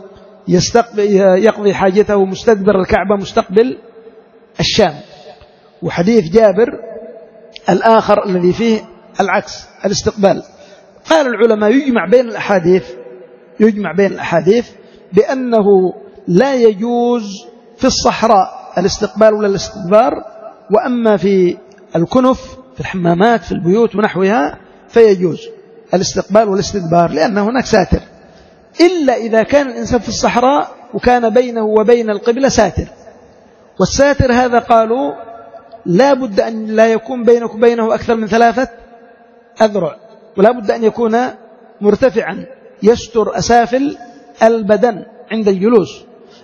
يقضي حاجته مستدبر الكعبة مستقبل الشام، وحديث جابر الآخر الذي فيه العكس الاستقبال. قال العلماء يجمع بين الأحاديث يجمع بين الأحاديث بأنه لا يجوز في الصحراء الاستقبال ولا الاستدبار، وأما في الكنف في الحمامات في البيوت ونحوها فيجوز الاستقبال والاستدبار لأن هناك ساتر، إلا إذا كان الإنسان في الصحراء وكان بينه وبين القبلة ساتر، والساتر هذا قالوا لا بد أن لا يكون بينك وبينه أكثر من ثلاثة أذرع، ولا بد أن يكون مرتفعا يستر أسافل البدن عند الجلوس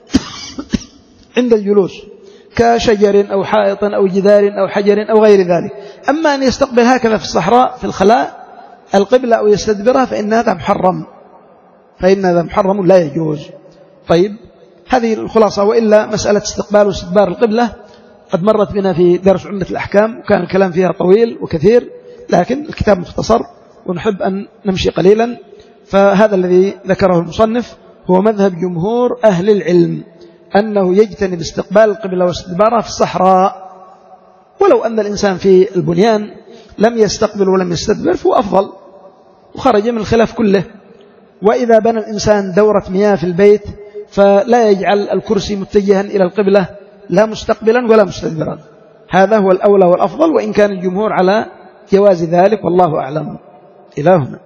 عند الجلوس كشجر أو حائط أو جدار أو حجر أو غير ذلك. أما أن يستقبل هكذا في الصحراء في الخلاء القبلة أو يستدبرها فإن هذا محرم فإن هذا محرم لا يجوز. طيب هذه الخلاصة، وإلا مسألة استقبال واستدبار القبلة قد مرت بنا في درس عمدة الأحكام وكان الكلام فيها طويل وكثير، لكن الكتاب مختصر ونحب أن نمشي قليلا. فهذا الذي ذكره المصنف هو مذهب جمهور أهل العلم أنه يجتنب استقبال القبلة واستدبارها في الصحراء، ولو أن الإنسان في البنيان لم يستقبل ولم يستدبر فهو أفضل وخرج من الخلاف كله. وإذا بنى الإنسان دورة مياه في البيت فلا يجعل الكرسي متجها إلى القبلة لا مستقبلا ولا مستدبرا، هذا هو الأولى والأفضل، وإن كان الجمهور على جواز ذلك والله أعلم. إلى هنا.